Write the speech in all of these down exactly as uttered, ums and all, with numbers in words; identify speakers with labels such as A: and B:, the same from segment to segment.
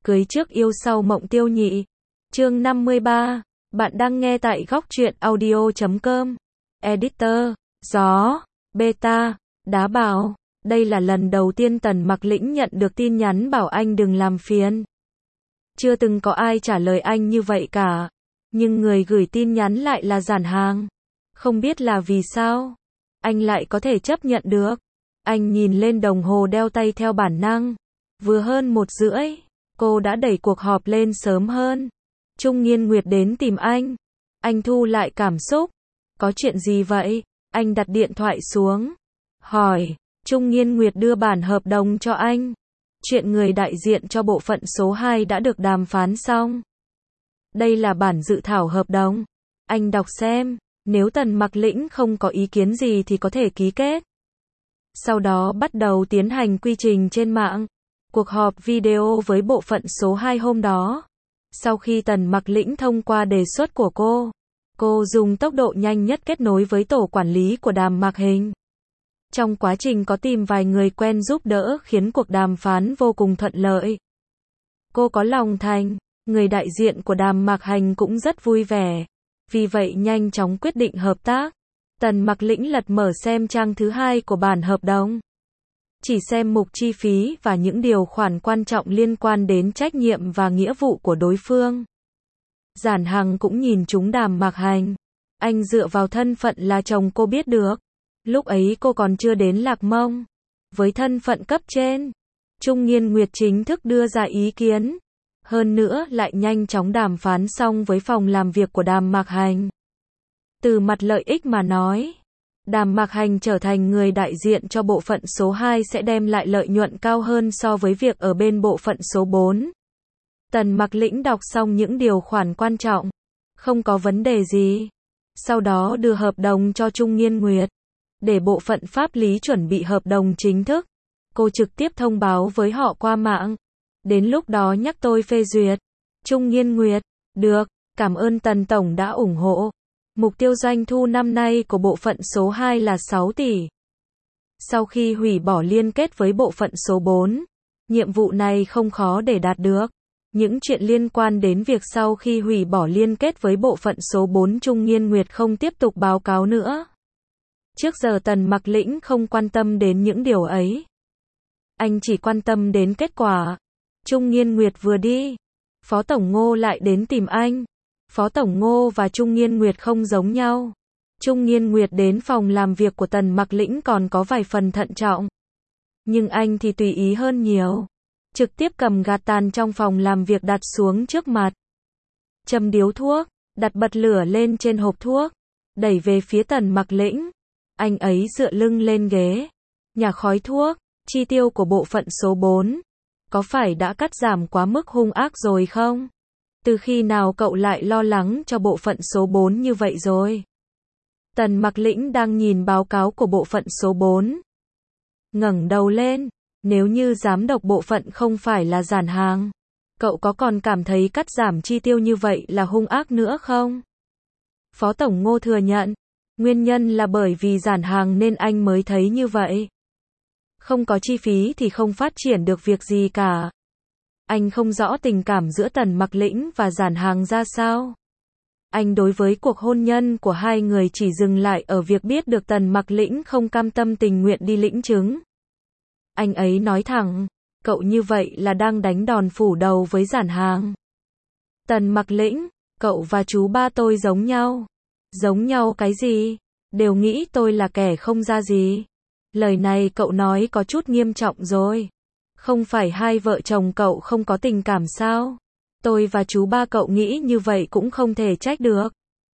A: Cưới trước yêu sau mộng tiêu nhị. Chương năm mươi ba. Bạn đang nghe tại góc truyện audio chấm com. Editor. Gió. Beta. Đá bảo. Đây là lần đầu tiên Tần Mặc Lĩnh nhận được tin nhắn bảo anh đừng làm phiền. Chưa từng có ai trả lời anh như vậy cả. Nhưng người gửi tin nhắn lại là Giản Hàng. Không biết là vì sao anh lại có thể chấp nhận được. Anh nhìn lên đồng hồ đeo tay theo bản năng. Vừa hơn một rưỡi. Cô đã đẩy cuộc họp lên sớm hơn. Trung Nghiên Nguyệt đến tìm anh. Anh thu lại cảm xúc. Có chuyện gì vậy? Anh đặt điện thoại xuống. Hỏi. Trung Nghiên Nguyệt đưa bản hợp đồng cho anh. Chuyện người đại diện cho bộ phận số hai đã được đàm phán xong. Đây là bản dự thảo hợp đồng. Anh đọc xem. Nếu Tần Mặc Lĩnh không có ý kiến gì thì có thể ký kết. Sau đó bắt đầu tiến hành quy trình trên mạng. Cuộc họp video với bộ phận số hai hôm đó. Sau khi Tần Mặc Lĩnh thông qua đề xuất của cô, cô dùng tốc độ nhanh nhất kết nối với tổ quản lý của Đàm Mạc Hình. Trong quá trình có tìm vài người quen giúp đỡ khiến cuộc đàm phán vô cùng thuận lợi. Cô có lòng thành, người đại diện của Đàm Mạc Hành cũng rất vui vẻ. Vì vậy nhanh chóng quyết định hợp tác. Tần Mặc Lĩnh lật mở xem trang thứ hai của bản hợp đồng. Chỉ xem mục chi phí và những điều khoản quan trọng liên quan đến trách nhiệm và nghĩa vụ của đối phương. Giản Hằng cũng nhìn trúng Đàm Mạc Hành. Anh dựa vào thân phận là chồng cô biết được. Lúc ấy cô còn chưa đến Lạc Mông. Với thân phận cấp trên, Trung Nghiên Nguyệt chính thức đưa ra ý kiến. Hơn nữa lại nhanh chóng đàm phán xong với phòng làm việc của Đàm Mạc Hành. Từ mặt lợi ích mà nói, Đàm Mạc Hành trở thành người đại diện cho bộ phận số hai sẽ đem lại lợi nhuận cao hơn so với việc ở bên bộ phận số bốn. Tần Mặc Lĩnh đọc xong những điều khoản quan trọng. Không có vấn đề gì. Sau đó đưa hợp đồng cho Trung Nghiên Nguyệt. Để bộ phận pháp lý chuẩn bị hợp đồng chính thức. Cô trực tiếp thông báo với họ qua mạng. Đến lúc đó nhắc tôi phê duyệt. Trung Nghiên Nguyệt. Được, cảm ơn Tần Tổng đã ủng hộ. Mục tiêu doanh thu năm nay của bộ phận số hai là sáu tỷ. Sau khi hủy bỏ liên kết với bộ phận số bốn, nhiệm vụ này không khó để đạt được. Những chuyện liên quan đến việc sau khi hủy bỏ liên kết với bộ phận số bốn Trung Nghiên Nguyệt không tiếp tục báo cáo nữa. Trước giờ Tần Mặc Lĩnh không quan tâm đến những điều ấy. Anh chỉ quan tâm đến kết quả. Trung Nghiên Nguyệt vừa đi, Phó Tổng Ngô lại đến tìm anh. Phó Tổng Ngô và Trung Nghiên Nguyệt không giống nhau. Trung Nghiên Nguyệt đến phòng làm việc của Tần Mặc Lĩnh còn có vài phần thận trọng. Nhưng anh thì tùy ý hơn nhiều. Trực tiếp cầm gạt tàn trong phòng làm việc đặt xuống trước mặt. Châm điếu thuốc, đặt bật lửa lên trên hộp thuốc. Đẩy về phía Tần Mặc Lĩnh. Anh ấy dựa lưng lên ghế. Nhả khói thuốc, chi tiêu của bộ phận số bốn. Có phải đã cắt giảm quá mức hung ác rồi không? Từ khi nào cậu lại lo lắng cho bộ phận số bốn như vậy rồi? Tần Mặc Lĩnh đang nhìn báo cáo của bộ phận số bốn. Ngẩng đầu lên, nếu như giám đốc bộ phận không phải là Giản Hàng, cậu có còn cảm thấy cắt giảm chi tiêu như vậy là hung ác nữa không? Phó Tổng Ngô thừa nhận, nguyên nhân là bởi vì Giản Hàng nên anh mới thấy như vậy. Không có chi phí thì không phát triển được việc gì cả. Anh không rõ tình cảm giữa Tần Mặc Lĩnh và Giản Hàng ra sao. Anh đối với cuộc hôn nhân của hai người chỉ dừng lại ở việc biết được Tần Mặc Lĩnh không cam tâm tình nguyện đi lĩnh chứng. Anh ấy nói thẳng, cậu như vậy là đang đánh đòn phủ đầu với Giản Hàng. Tần Mặc Lĩnh, cậu và chú ba tôi giống nhau. Giống nhau cái gì? Đều nghĩ tôi là kẻ không ra gì. Lời này cậu nói có chút nghiêm trọng rồi. Không phải hai vợ chồng cậu không có tình cảm sao? Tôi và chú ba cậu nghĩ như vậy cũng không thể trách được.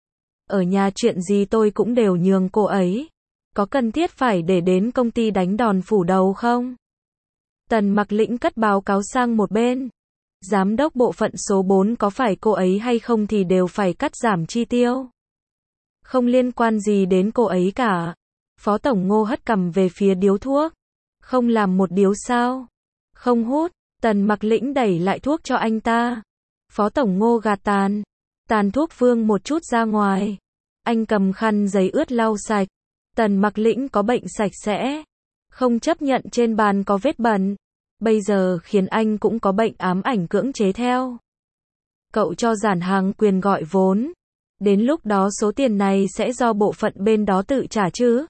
A: Ở nhà chuyện gì tôi cũng đều nhường cô ấy. Có cần thiết phải để đến công ty đánh đòn phủ đầu không? Tần Mặc Lĩnh cất báo cáo sang một bên. Giám đốc bộ phận số bốn có phải cô ấy hay không thì đều phải cắt giảm chi tiêu. Không liên quan gì đến cô ấy cả. Phó Tổng Ngô hất cằm về phía điếu thuốc. Không làm một điếu sao? Không hút. Tần Mặc Lĩnh đẩy lại thuốc cho anh ta. Phó Tổng Ngô gạt tàn. Tàn thuốc vương một chút ra ngoài. Anh cầm khăn giấy ướt lau sạch. Tần Mặc Lĩnh có bệnh sạch sẽ. Không chấp nhận trên bàn có vết bẩn. bây giờ khiến anh cũng có bệnh ám ảnh cưỡng chế theo. Cậu cho Giản Hàng quyền gọi vốn. Đến lúc đó số tiền này sẽ do bộ phận bên đó tự trả chứ?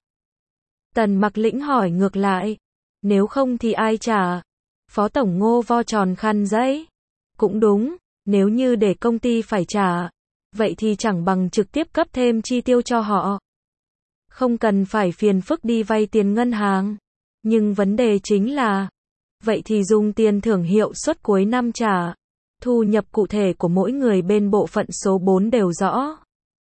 A: Tần Mặc Lĩnh hỏi ngược lại. Nếu không thì ai trả? Phó Tổng Ngô vo tròn khăn giấy. Cũng đúng, nếu như để công ty phải trả, vậy thì chẳng bằng trực tiếp cấp thêm chi tiêu cho họ. Không cần phải phiền phức đi vay tiền ngân hàng. Nhưng vấn đề chính là, vậy thì dùng tiền thưởng hiệu suất cuối năm trả. Thu nhập cụ thể của mỗi người bên bộ phận số bốn đều rõ.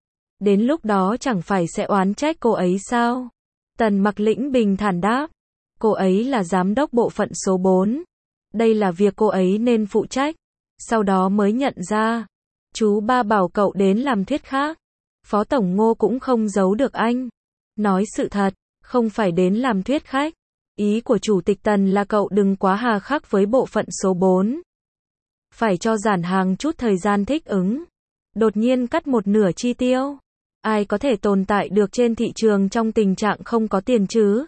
A: Đến lúc đó chẳng phải sẽ oán trách cô ấy sao? Tần Mặc Lĩnh bình thản đáp. Cô ấy là giám đốc bộ phận số bốn. Đây là việc cô ấy nên phụ trách. Sau đó mới nhận ra. Chú ba bảo cậu đến làm thuyết khác. Phó Tổng Ngô cũng không giấu được anh. Nói sự thật, không phải đến làm thuyết khách. Ý của Chủ tịch Tần là cậu đừng quá hà khắc với bộ phận số bốn. Phải cho Giản Hàng chút thời gian thích ứng. Đột nhiên cắt một nửa chi tiêu. Ai có thể tồn tại được trên thị trường trong tình trạng không có tiền chứ?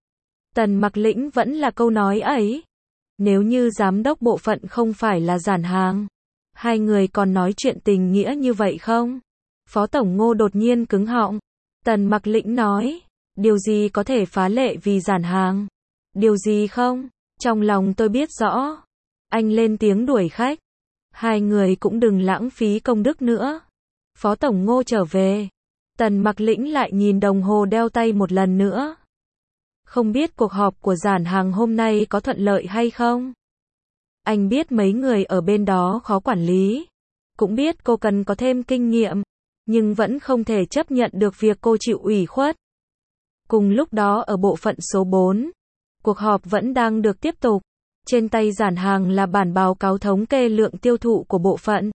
A: Tần Mặc Lĩnh vẫn là câu nói ấy. Nếu như giám đốc bộ phận không phải là Giản Hàng, hai người còn nói chuyện tình nghĩa như vậy không? Phó Tổng Ngô đột nhiên cứng họng. Tần Mặc Lĩnh nói, điều gì có thể phá lệ vì Giản Hàng? Điều gì không? Trong lòng tôi biết rõ. Anh lên tiếng đuổi khách. Hai người cũng đừng lãng phí công đức nữa. Phó Tổng Ngô trở về. Tần Mặc Lĩnh lại nhìn đồng hồ đeo tay một lần nữa. Không biết cuộc họp của Giản Hàng hôm nay có thuận lợi hay không? Anh biết mấy người ở bên đó khó quản lý. Cũng biết cô cần có thêm kinh nghiệm. Nhưng vẫn không thể chấp nhận được việc cô chịu ủy khuất. Cùng lúc đó ở bộ phận số bốn, cuộc họp vẫn đang được tiếp tục. Trên tay Giản Hàng là bản báo cáo thống kê lượng tiêu thụ của bộ phận.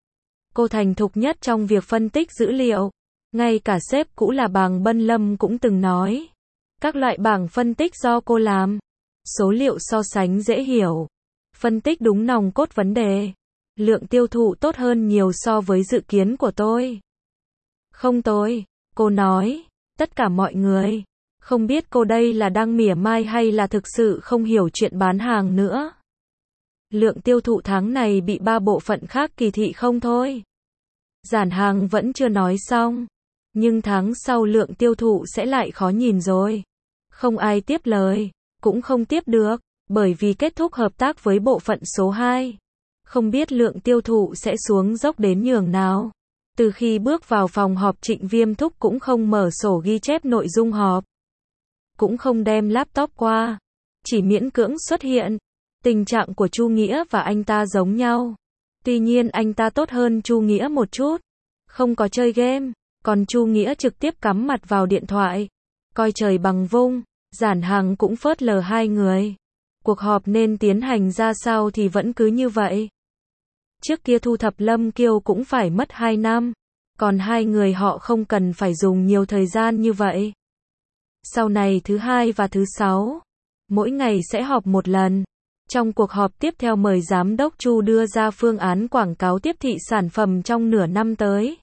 A: Cô thành thục nhất trong việc phân tích dữ liệu. Ngay cả sếp cũ là Bàng Bân Lâm cũng từng nói. Các loại bảng phân tích do cô làm. Số liệu so sánh dễ hiểu. Phân tích đúng nòng cốt vấn đề. Lượng tiêu thụ tốt hơn nhiều so với dự kiến của tôi. Không tôi, cô nói. Tất cả mọi người. Không biết cô đây là đang mỉa mai hay là thực sự không hiểu chuyện bán hàng nữa. Lượng tiêu thụ tháng này bị ba bộ phận khác kỳ thị không thôi. Giản Hàng vẫn chưa nói xong. Nhưng tháng sau lượng tiêu thụ sẽ lại khó nhìn rồi. Không ai tiếp lời. Cũng không tiếp được. Bởi vì kết thúc hợp tác với bộ phận số hai. Không biết lượng tiêu thụ sẽ xuống dốc đến nhường nào. Từ khi bước vào phòng họp Trịnh Viêm Thúc cũng không mở sổ ghi chép nội dung họp. Cũng không đem laptop qua. Chỉ miễn cưỡng xuất hiện. Tình trạng của Chu Nghĩa và anh ta giống nhau. Tuy nhiên anh ta tốt hơn Chu Nghĩa một chút. Không có chơi game. Còn Chu Nghĩa trực tiếp cắm mặt vào điện thoại. Coi trời bằng vung. Giản Hàng cũng phớt lờ hai người. Cuộc họp nên tiến hành ra sao thì vẫn cứ như vậy. Trước kia thu thập Lâm Kiêu cũng phải mất hai năm. Còn hai người họ không cần phải dùng nhiều thời gian như vậy. Sau này thứ hai và thứ sáu, mỗi ngày sẽ họp một lần. Trong cuộc họp tiếp theo mời Giám đốc Chu đưa ra phương án quảng cáo tiếp thị sản phẩm trong nửa năm tới.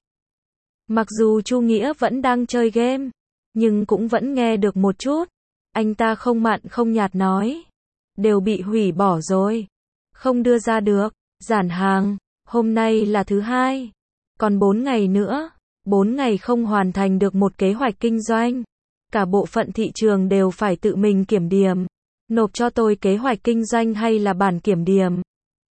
A: Mặc dù Chu Nghĩa vẫn đang chơi game, nhưng cũng vẫn nghe được một chút. Anh ta không mặn không nhạt nói. Đều bị hủy bỏ rồi. Không đưa ra được. Giản Hàng, hôm nay là thứ hai. Còn bốn ngày nữa. Bốn ngày không hoàn thành được một kế hoạch kinh doanh. Cả bộ phận thị trường đều phải tự mình kiểm điểm. Nộp cho tôi kế hoạch kinh doanh hay là bản kiểm điểm.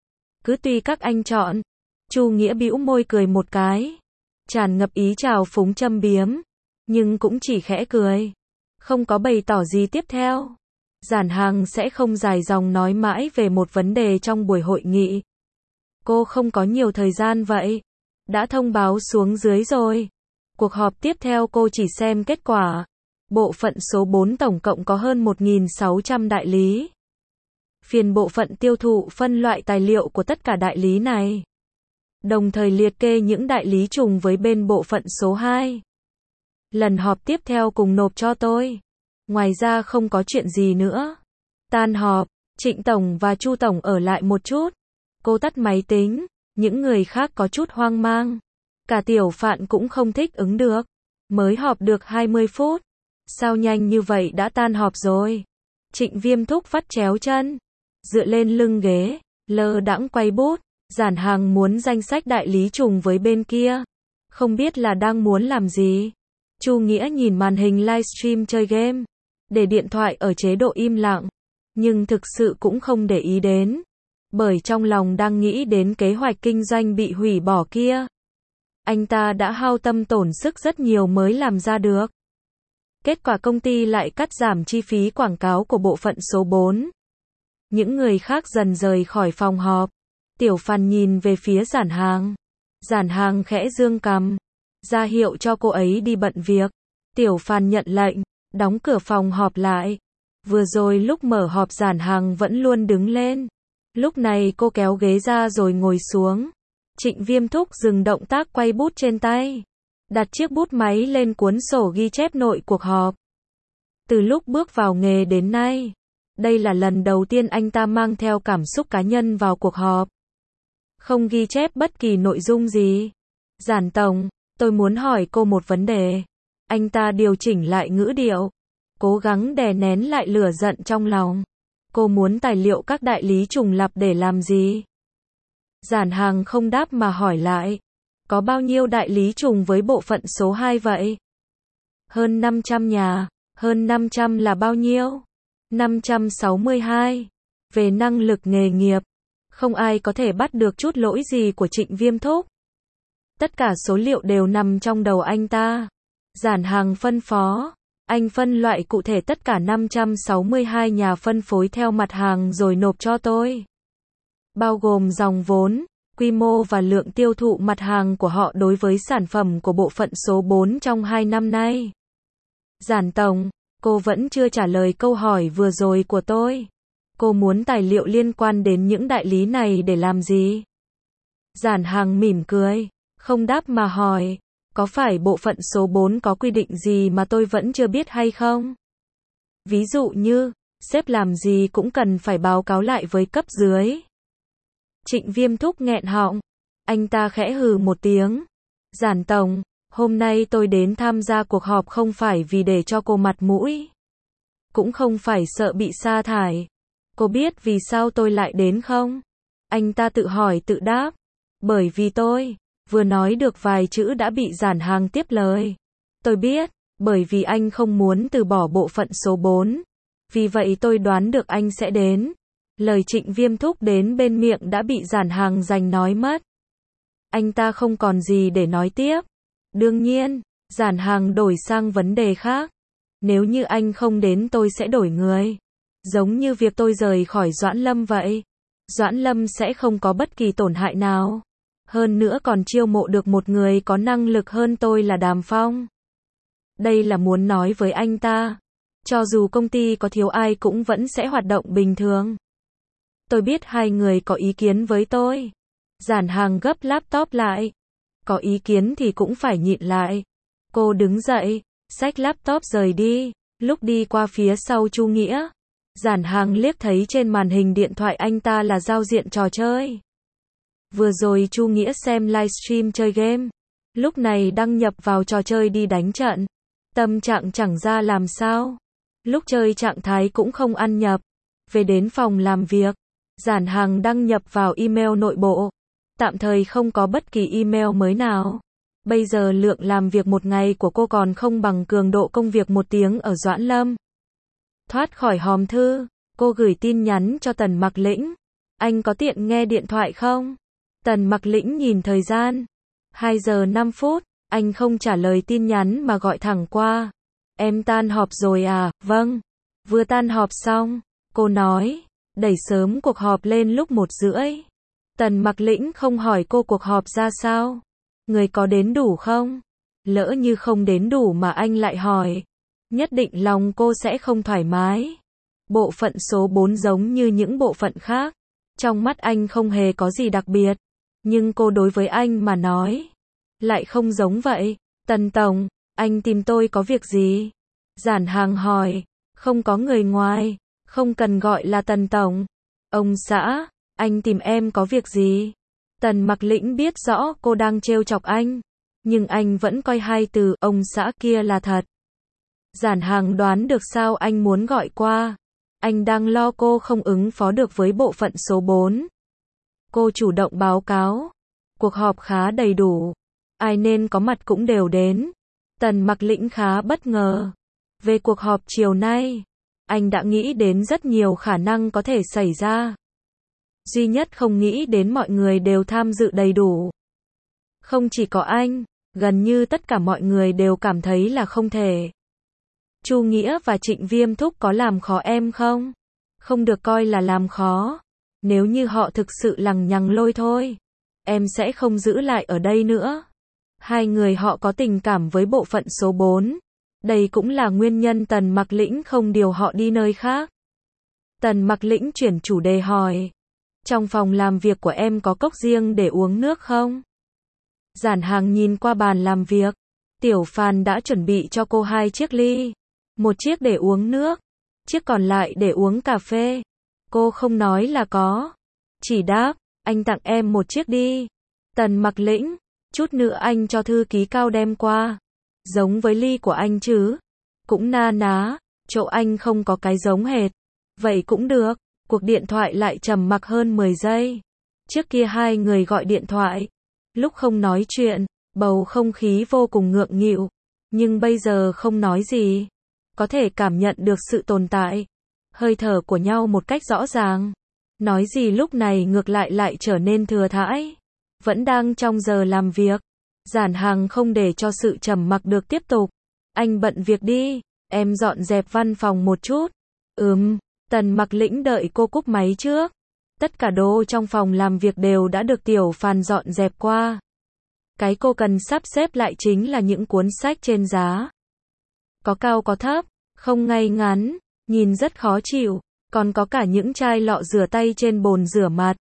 A: Cứ tùy các anh chọn. Chu Nghĩa bĩu môi cười một cái. Tràn ngập ý chào phúng châm biếm. Nhưng cũng chỉ khẽ cười. Không có bày tỏ gì tiếp theo. Giản Hàng sẽ không dài dòng nói mãi về một vấn đề trong buổi hội nghị. Cô không có nhiều thời gian vậy. Đã thông báo xuống dưới rồi. Cuộc họp tiếp theo cô chỉ xem kết quả. Bộ phận số bốn tổng cộng có hơn một nghìn sáu trăm đại lý. Phiền bộ phận tiêu thụ phân loại tài liệu của tất cả đại lý này. Đồng thời liệt kê những đại lý trùng với bên bộ phận số hai. Lần họp tiếp theo cùng nộp cho tôi. Ngoài ra không có chuyện gì nữa. Tan họp, Trịnh Tổng và Chu Tổng ở lại một chút. Cô tắt máy tính. Những người khác có chút hoang mang. Cả Tiểu Phạn cũng không thích ứng được. Mới họp được hai mươi phút. Sao nhanh như vậy đã tan họp rồi? Trịnh Viêm Thúc vắt chéo chân. dựa lên lưng ghế, lơ đãng quay bút. Giản Hàng muốn danh sách đại lý trùng với bên kia. Không biết là đang muốn làm gì. Chu Nghĩa nhìn màn hình livestream chơi game, để điện thoại ở chế độ im lặng, nhưng thực sự cũng không để ý đến, bởi trong lòng đang nghĩ đến kế hoạch kinh doanh bị hủy bỏ kia. Anh ta đã hao tâm tổn sức rất nhiều mới làm ra được. Kết quả công ty lại cắt giảm chi phí quảng cáo của bộ phận số bốn. Những người khác dần rời khỏi phòng họp. Tiểu Phàn nhìn về phía Giản Hàng. Giản Hàng khẽ dương cằm, ra hiệu cho cô ấy đi bận việc. Tiểu Phàn nhận lệnh, đóng cửa phòng họp lại. Vừa rồi lúc mở họp Giản Hàng vẫn luôn đứng lên. Lúc này cô kéo ghế ra rồi ngồi xuống. Trịnh Viêm thúc dừng động tác quay bút trên tay, đặt chiếc bút máy lên cuốn sổ ghi chép nội cuộc họp. Từ lúc bước vào nghề đến nay, đây là lần đầu tiên anh ta mang theo cảm xúc cá nhân vào cuộc họp. Không ghi chép bất kỳ nội dung gì. Giản tổng, tôi muốn hỏi cô một vấn đề. Anh ta điều chỉnh lại ngữ điệu, cố gắng đè nén lại lửa giận trong lòng. Cô muốn tài liệu các đại lý trùng lặp để làm gì? Giản Hàng không đáp mà hỏi lại. Có bao nhiêu đại lý trùng với bộ phận số hai vậy? Hơn năm trăm nhà. Hơn năm trăm là bao nhiêu? năm trăm sáu mươi hai. Về năng lực nghề nghiệp, không ai có thể bắt được chút lỗi gì của Trịnh Viêm thúc. Tất cả số liệu đều nằm trong đầu anh ta. Giản Hàng phân phó. Anh phân loại cụ thể tất cả năm trăm sáu mươi hai nhà phân phối theo mặt hàng rồi nộp cho tôi. Bao gồm dòng vốn, quy mô và lượng tiêu thụ mặt hàng của họ đối với sản phẩm của bộ phận số bốn trong hai năm nay. Giản tổng, cô vẫn chưa trả lời câu hỏi vừa rồi của tôi. Cô muốn tài liệu liên quan đến những đại lý này để làm gì? Giản Hàng mỉm cười, không đáp mà hỏi. Có phải bộ phận số bốn có quy định gì mà tôi vẫn chưa biết hay không? Ví dụ như, sếp làm gì cũng cần phải báo cáo lại với cấp dưới. Trịnh Viêm thúc nghẹn họng. Anh ta khẽ hừ một tiếng. Giản tổng, hôm nay tôi đến tham gia cuộc họp không phải vì để cho cô mặt mũi. Cũng không phải sợ bị sa thải. Cô biết vì sao tôi lại đến không? Anh ta tự hỏi tự đáp. Bởi vì tôi vừa nói được vài chữ đã bị Giản Hàng tiếp lời. Tôi biết, bởi vì anh không muốn từ bỏ bộ phận số bốn. Vì vậy tôi đoán được anh sẽ đến. Lời Trịnh Viêm thúc đến bên miệng đã bị Giản Hàng giành nói mất. Anh ta không còn gì để nói tiếp. Đương nhiên, Giản Hàng đổi sang vấn đề khác. Nếu như anh không đến tôi sẽ đổi người. Giống như việc tôi rời khỏi Doãn Lâm vậy. Doãn Lâm sẽ không có bất kỳ tổn hại nào. Hơn nữa còn chiêu mộ được một người có năng lực hơn tôi là Đàm Phong. Đây là muốn nói với anh ta. Cho dù công ty có thiếu ai cũng vẫn sẽ hoạt động bình thường. Tôi biết hai người có ý kiến với tôi. Giản Hàng gấp laptop lại. Có ý kiến thì cũng phải nhịn lại. Cô đứng dậy, xách laptop rời đi. Lúc đi qua phía sau Chu Nghĩa, Giản Hàng liếc thấy trên màn hình điện thoại anh ta là giao diện trò chơi. Vừa rồi Chu Nghĩa xem livestream chơi game, lúc này đăng nhập vào trò chơi đi đánh trận. Tâm trạng chẳng ra làm sao. Lúc chơi trạng thái cũng không ăn nhập. Về đến phòng làm việc, Giản Hàng đăng nhập vào email nội bộ. Tạm thời không có bất kỳ email mới nào. Bây giờ lượng làm việc một ngày của cô còn không bằng cường độ công việc một tiếng ở Doãn Lâm. Thoát khỏi hòm thư, cô gửi tin nhắn cho Tần Mặc Lĩnh. Anh có tiện nghe điện thoại không? Tần Mặc Lĩnh nhìn thời gian. hai giờ năm phút, anh không trả lời tin nhắn mà gọi thẳng qua. Em tan họp rồi à? Vâng. Vừa tan họp xong, cô nói, đẩy sớm cuộc họp lên lúc một rưỡi. Tần Mặc Lĩnh không hỏi cô cuộc họp ra sao. Người có đến đủ không? Lỡ như không đến đủ mà anh lại hỏi. Nhất định lòng cô sẽ không thoải mái. Bộ phận số bốn giống như những bộ phận khác. Trong mắt anh không hề có gì đặc biệt. Nhưng cô đối với anh mà nói, lại không giống vậy. Tần tổng, anh tìm tôi có việc gì? Giản Hàng hỏi. Không có người ngoài, không cần gọi là Tần tổng. Ông xã, anh tìm em có việc gì? Tần Mặc Lĩnh biết rõ cô đang trêu chọc anh, nhưng anh vẫn coi hai từ ông xã kia là thật. Giản Hàng đoán được sao anh muốn gọi qua. Anh đang lo cô không ứng phó được với bộ phận số bốn. Cô chủ động báo cáo. Cuộc họp khá đầy đủ. Ai nên có mặt cũng đều đến. Tần Mặc Lĩnh khá bất ngờ. Về cuộc họp chiều nay, anh đã nghĩ đến rất nhiều khả năng có thể xảy ra. Duy nhất không nghĩ đến mọi người đều tham dự đầy đủ. Không chỉ có anh, gần như tất cả mọi người đều cảm thấy là không thể. Chu Nghĩa và Trịnh Viêm Thúc có làm khó em không? Không được coi là làm khó. Nếu như họ thực sự lằng nhằng lôi thôi, em sẽ không giữ lại ở đây nữa. Hai người họ có tình cảm với bộ phận số bốn. Đây cũng là nguyên nhân Tần Mặc Lĩnh không điều họ đi nơi khác. Tần Mặc Lĩnh chuyển chủ đề hỏi. Trong phòng làm việc của em có cốc riêng để uống nước không? Giản Hàng nhìn qua bàn làm việc. Tiểu Phàn đã chuẩn bị cho cô hai chiếc ly. Một chiếc để uống nước, chiếc còn lại để uống cà phê. Cô không nói là có. Chỉ đáp, anh tặng em một chiếc đi. Tần Mặc Lĩnh, chút nữa anh cho thư ký Cao đem qua. Giống với ly của anh chứ? Cũng na ná, chỗ anh không có cái giống hệt. Vậy cũng được. Cuộc điện thoại lại trầm mặc hơn mười giây. Trước kia hai người gọi điện thoại. Lúc không nói chuyện, bầu không khí vô cùng ngượng nghịu. Nhưng bây giờ không nói gì. Có thể cảm nhận được sự tồn tại, hơi thở của nhau một cách rõ ràng. Nói gì lúc này ngược lại lại trở nên thừa thãi. Vẫn đang trong giờ làm việc. Giản Hàng không để cho sự trầm mặc được tiếp tục. Anh bận việc đi, em dọn dẹp văn phòng một chút. Ừm, Tần Mặc Lĩnh đợi cô cúp máy trước. Tất cả đồ trong phòng làm việc đều đã được Tiểu Phàn dọn dẹp qua. Cái cô cần sắp xếp lại chính là những cuốn sách trên giá. Có cao có thấp, không ngay ngắn, nhìn rất khó chịu, còn có cả những chai lọ rửa tay trên bồn rửa mặt.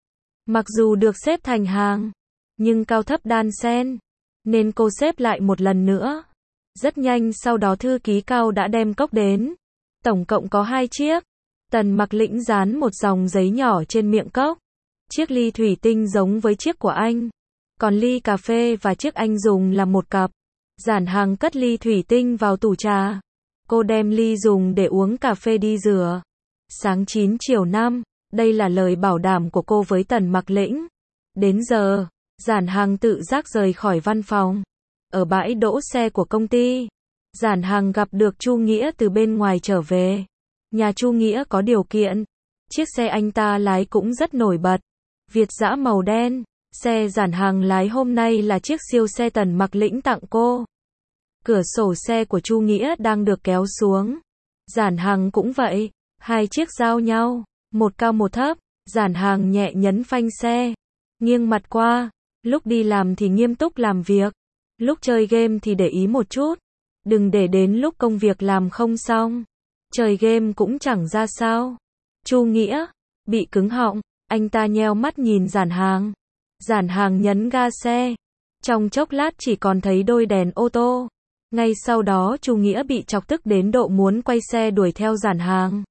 A: Mặc dù được xếp thành hàng, nhưng cao thấp đan xen, nên cô xếp lại một lần nữa. Rất nhanh sau đó thư ký Cao đã đem cốc đến. Tổng cộng có hai chiếc. Tần Mặc Lĩnh dán một dòng giấy nhỏ trên miệng cốc. Chiếc ly thủy tinh giống với chiếc của anh. Còn ly cà phê và chiếc anh dùng là một cặp. Giản Hàng cất ly thủy tinh vào tủ trà. Cô đem ly dùng để uống cà phê đi rửa. Sáng chín chiều năm, đây là lời bảo đảm của cô với Tần Mặc Lĩnh. Đến giờ, Giản Hàng tự giác rời khỏi văn phòng. Ở bãi đỗ xe của công ty, Giản Hàng gặp được Chu Nghĩa từ bên ngoài trở về. Nhà Chu Nghĩa có điều kiện. Chiếc xe anh ta lái cũng rất nổi bật. Việt dã màu đen. Xe Giản Hàng lái hôm nay là chiếc siêu xe Tần Mặc Lĩnh tặng cô. Cửa sổ xe của Chu Nghĩa đang được kéo xuống. Giản Hàng cũng vậy. Hai chiếc giao nhau. Một cao một thấp. Giản Hàng nhẹ nhấn phanh xe. Nghiêng mặt qua. Lúc đi làm thì nghiêm túc làm việc. Lúc chơi game thì để ý một chút. Đừng để đến lúc công việc làm không xong. Chơi game cũng chẳng ra sao. Chu Nghĩa. Bị cứng họng. Anh ta nheo mắt nhìn Giản Hàng. Giản Hàng nhấn ga xe. Trong chốc lát chỉ còn thấy đôi đèn ô tô. Ngay sau đó Chu Nghĩa bị chọc tức đến độ muốn quay xe đuổi theo Giản Hàng.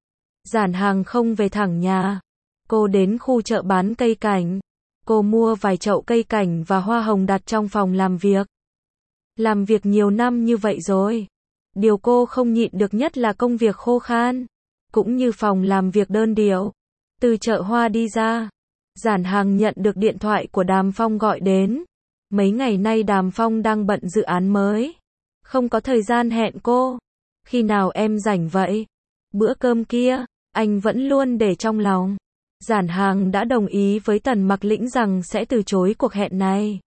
A: Giản Hàng không về thẳng nhà. Cô đến khu chợ bán cây cảnh. Cô mua vài chậu cây cảnh và hoa hồng đặt trong phòng làm việc. Làm việc nhiều năm như vậy rồi. Điều cô không nhịn được nhất là công việc khô khan. Cũng như phòng làm việc đơn điệu. Từ chợ hoa đi ra. Giản Hàng nhận được điện thoại của Đàm Phong gọi đến. Mấy ngày nay Đàm Phong đang bận dự án mới. Không có thời gian hẹn cô. Khi nào em rảnh vậy? Bữa cơm kia, anh vẫn luôn để trong lòng. Giản Hàng đã đồng ý với Tần Mặc Lĩnh rằng sẽ từ chối cuộc hẹn này.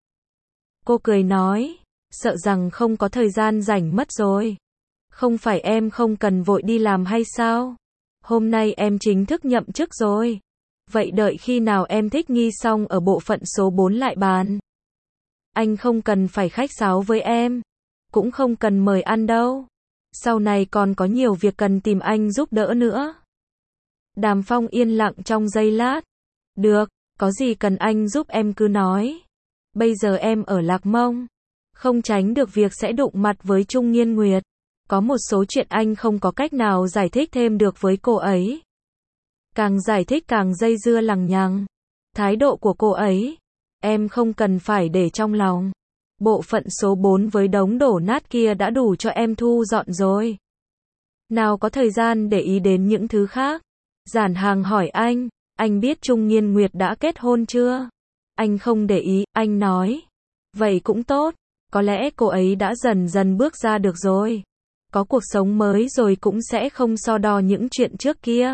A: Cô cười nói, sợ rằng không có thời gian rảnh mất rồi. Không phải em không cần vội đi làm hay sao? Hôm nay em chính thức nhậm chức rồi. Vậy đợi khi nào em thích nghi xong ở bộ phận số bốn lại bàn. Anh không cần phải khách sáo với em. Cũng không cần mời ăn đâu. Sau này còn có nhiều việc cần tìm anh giúp đỡ nữa. Đàm Phong yên lặng trong giây lát. Được, có gì cần anh giúp em cứ nói. Bây giờ em ở Lạc Mông. Không tránh được việc sẽ đụng mặt với Trung Nghiên Nguyệt. Có một số chuyện anh không có cách nào giải thích thêm được với cô ấy. Càng giải thích càng dây dưa lằng nhằng. Thái độ của cô ấy, em không cần phải để trong lòng. Bộ phận số bốn với đống đổ nát kia đã đủ cho em thu dọn rồi. nào có thời gian để ý đến những thứ khác. Giản Hàng hỏi anh, anh biết Trung Nghiên Nguyệt đã kết hôn chưa? Anh không để ý, anh nói. Vậy cũng tốt, có lẽ cô ấy đã dần dần bước ra được rồi. Có cuộc sống mới rồi cũng sẽ không so đo những chuyện trước kia.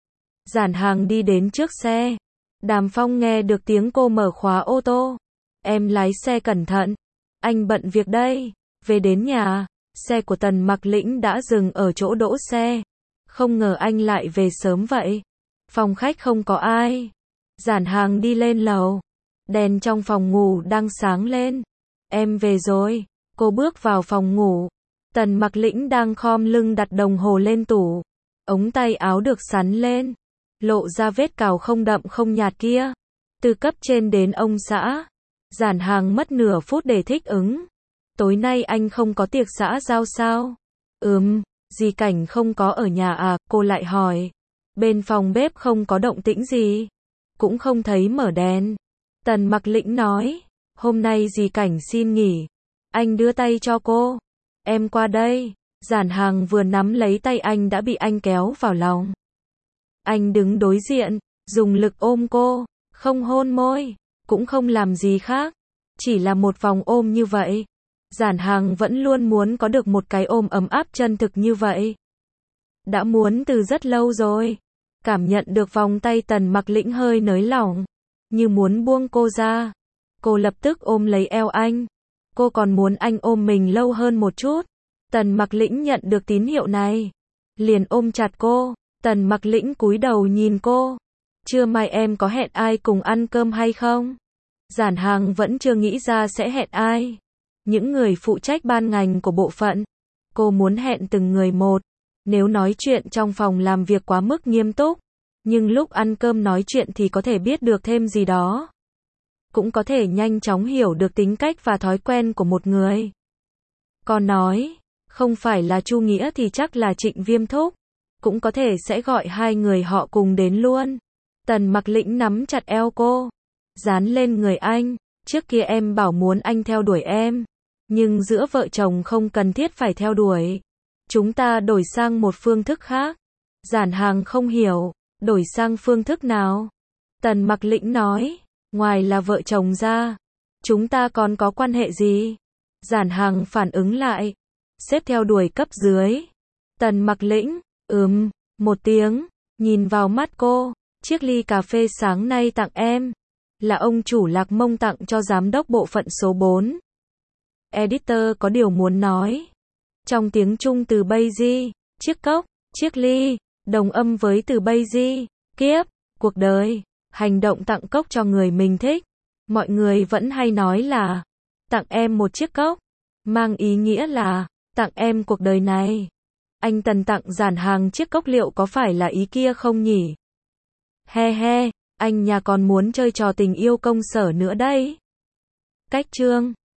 A: Giản Hàng đi đến trước xe. Đàm Phong nghe được tiếng cô mở khóa ô tô. Em lái xe cẩn thận. Anh bận việc đây. Về đến nhà, xe của Tần Mặc Lĩnh đã dừng ở chỗ đỗ xe. Không ngờ anh lại về sớm vậy. Phòng khách không có ai. Giản Hàng đi lên lầu. Đèn trong phòng ngủ đang sáng lên. Em về rồi. Cô bước vào phòng ngủ. Tần Mặc Lĩnh đang khom lưng đặt đồng hồ lên tủ. Ống tay áo được sắn lên. Lộ ra vết cào không đậm không nhạt kia. Từ cấp trên đến ông xã. Giản Hàng mất nửa phút để thích ứng. Tối nay anh không có tiệc xã giao sao? Ừm, dì Cảnh không có ở nhà à? Cô lại hỏi. Bên phòng bếp không có động tĩnh gì. Cũng không thấy mở đèn. Tần Mặc Lĩnh nói. Hôm nay dì Cảnh xin nghỉ. Anh đưa tay cho cô. Em qua đây. Giản Hàng vừa nắm lấy tay anh đã bị anh kéo vào lòng. Anh đứng đối diện, dùng lực ôm cô, không hôn môi, cũng không làm gì khác, chỉ là một vòng ôm như vậy. Giản Hàng vẫn luôn muốn có được một cái ôm ấm áp chân thực như vậy. Đã muốn từ rất lâu rồi. Cảm nhận được vòng tay Tần Mặc Lĩnh hơi nới lỏng, như muốn buông cô ra. Cô lập tức ôm lấy eo anh. Cô còn muốn anh ôm mình lâu hơn một chút. Tần Mặc Lĩnh nhận được tín hiệu này, liền ôm chặt cô. Tần Mặc Lĩnh cúi đầu nhìn cô. Trưa mai em có hẹn ai cùng ăn cơm hay không? Giản Hàng vẫn chưa nghĩ ra sẽ hẹn ai. Những người phụ trách ban ngành của bộ phận. Cô muốn hẹn từng người một. Nếu nói chuyện trong phòng làm việc quá mức nghiêm túc, nhưng lúc ăn cơm nói chuyện thì có thể biết được thêm gì đó. Cũng có thể nhanh chóng hiểu được tính cách và thói quen của một người. Còn nói, không phải là Chu Nghĩa thì chắc là Trịnh Viêm Thúc. Cũng có thể sẽ gọi hai người họ cùng đến luôn. Tần Mặc Lĩnh nắm chặt eo cô, dán lên người anh. Trước kia em bảo muốn anh theo đuổi em, nhưng giữa vợ chồng không cần thiết phải theo đuổi. Chúng ta đổi sang một phương thức khác. Giản Hàng không hiểu, đổi sang phương thức nào? Tần Mặc Lĩnh nói, ngoài là vợ chồng ra, chúng ta còn có quan hệ gì? Giản Hàng phản ứng lại, xếp theo đuổi cấp dưới. Tần Mặc Lĩnh, ừm, một tiếng, nhìn vào mắt cô, chiếc ly cà phê sáng nay tặng em, là ông chủ Lạc Mông tặng cho giám đốc bộ phận số bốn. Editor có điều muốn nói. Trong tiếng Trung từ Beiji, chiếc cốc, chiếc ly, đồng âm với từ Beiji, kiếp, cuộc đời, hành động tặng cốc cho người mình thích. Mọi người vẫn hay nói là, tặng em một chiếc cốc, mang ý nghĩa là, tặng em cuộc đời này. Anh Tần tặng Giản Hàng chiếc cốc liệu có phải là ý kia không nhỉ? He he, anh nhà còn muốn chơi trò tình yêu công sở nữa đấy. Cách chương